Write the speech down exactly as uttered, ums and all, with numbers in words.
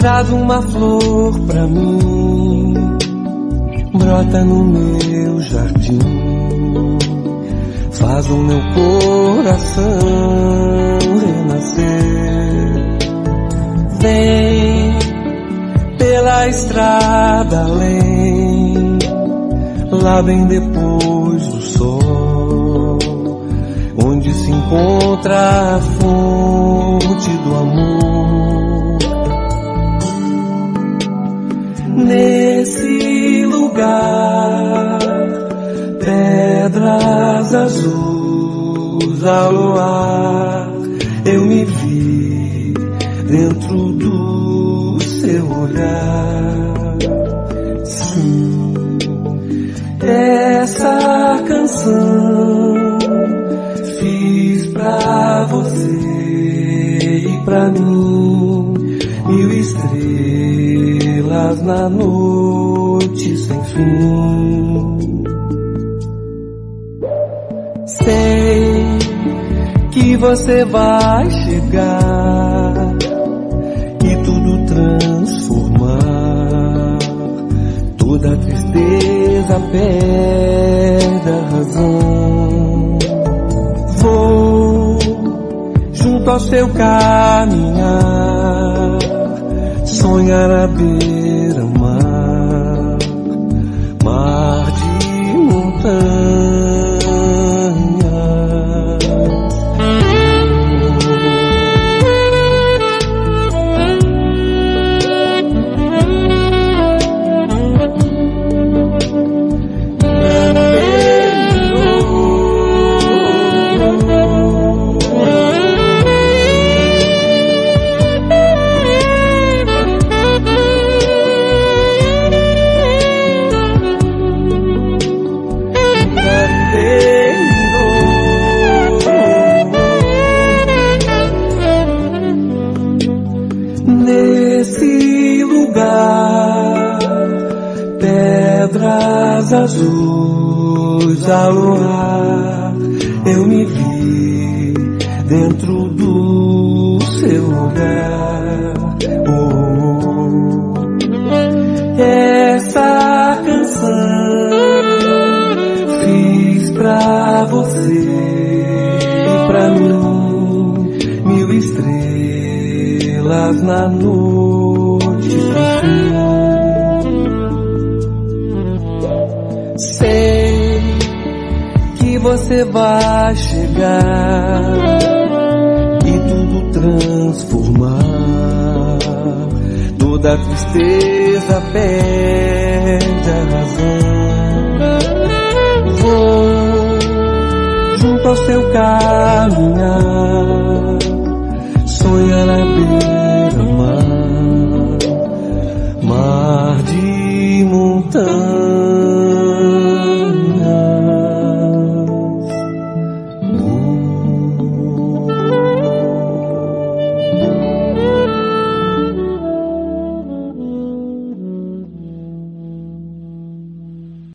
Traz uma flor pra mim, brota no meu jardim, faz o meu coração renascer. Vem pela estrada além, lá bem depois do sol, onde se encontra a fonte do amor. Nesse lugar, pedras azuis ao luar, eu me vi dentro do seu olhar. Sim, essa canção fiz pra você e pra mim, mil estrelas na noite sem fim. Sei que você vai chegar e tudo transformar, toda tristeza perde a razão. Vou junto ao seu caminhar, sonhar à beira-mar, mar de montanha. Nesse lugar, pedras azuis ao luar, eu me vi dentro do seu olhar. Oh, essa canção fiz pra você e pra mim, mil estrelas na noite sem fim. Sei que você vai chegar e tudo transformar, toda tristeza perde a razão. Vou junto ao seu caminhar, sonhar à beira-mar, mar de montanha.